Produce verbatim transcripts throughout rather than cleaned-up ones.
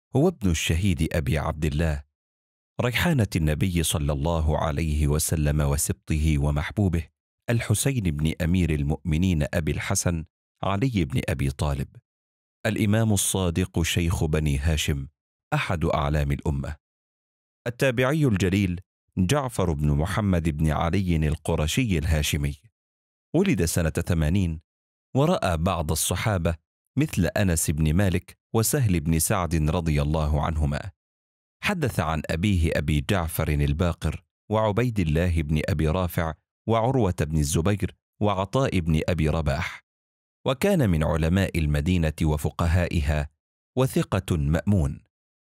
هو ابن الشهيد أبي عبد الله ريحانة النبي صلى الله عليه وسلم وسبطه ومحبوبه الحسين بن أمير المؤمنين أبي الحسن علي بن أبي طالب، الإمام الصادق شيخ بني هاشم، أحد أعلام الأمة. التابعي الجليل جعفر بن محمد بن علي القرشي الهاشمي، ولد سنة ثمانين، ورأى بعض الصحابة مثل أنس بن مالك وسهل بن سعد رضي الله عنهما. حدث عن أبيه أبي جعفر الباقر وعبيد الله بن أبي رافع وعروة بن الزبير وعطاء بن أبي رباح، وكان من علماء المدينة وفقهائها وثقة مأمون.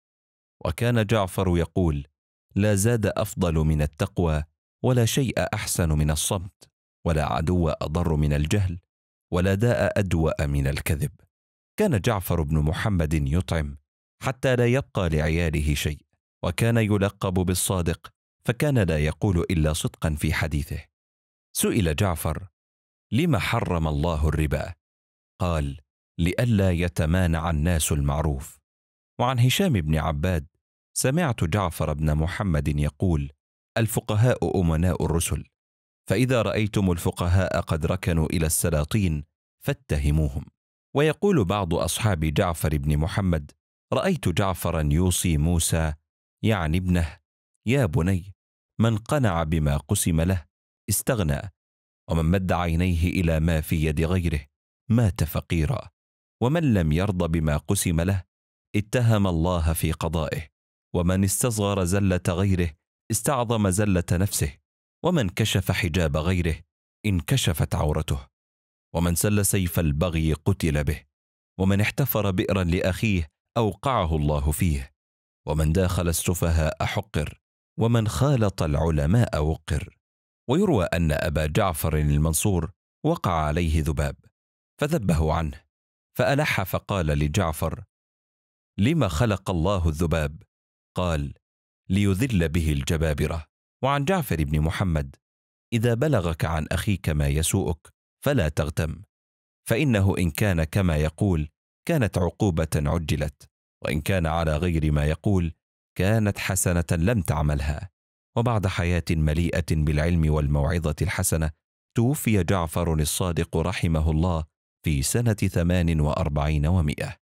وكان جعفر يقول: لا زاد أفضل من التقوى، ولا شيء أحسن من الصمت، ولا عدو أضر من الجهل، ولا داء أدوأ من الكذب. كان جعفر بن محمد يطعم حتى لا يبقى لعياله شيء، وكان يلقب بالصادق، فكان لا يقول إلا صدقا في حديثه. سئل جعفر: لم حرم الله الربا؟ قال: لئلا يتمانع الناس المعروف. وعن هشام بن عباد: سمعت جعفر بن محمد يقول: الفقهاء أمناء الرسل، فإذا رأيتم الفقهاء قد ركنوا إلى السلاطين فاتهموهم. ويقول بعض أصحاب جعفر بن محمد: رأيت جعفرا يوصي موسى يعني ابنه: يا بني، من قنع بما قسم له استغنى، ومن مد عينيه إلى ما في يد غيره مات فقيرا، ومن لم يرضى بما قسم له اتهم الله في قضائه، ومن استصغر زلة غيره استعظم زلة نفسه، ومن كشف حجاب غيره انكشفت عورته، ومن سل سيف البغي قتل به، ومن احتفر بئرا لأخيه أوقعه الله فيه، ومن داخل السفهاء حقر، ومن خالط العلماء وقر. ويروى أن أبا جعفر المنصور وقع عليه ذباب فذبه عنه، فألح فقال لجعفر: لما خلق الله الذباب؟ قال: ليذل به الجبابرة. وعن جعفر بن محمد: إذا بلغك عن أخيك ما يسوءك فلا تغتم، فإنه إن كان كما يقول كانت عقوبة عجلت، وإن كان على غير ما يقول كانت حسنة لم تعملها. وبعد حياة مليئة بالعلم والموعظة الحسنة توفي جعفر الصادق رحمه الله في سنة ثمان وأربعين ومئة.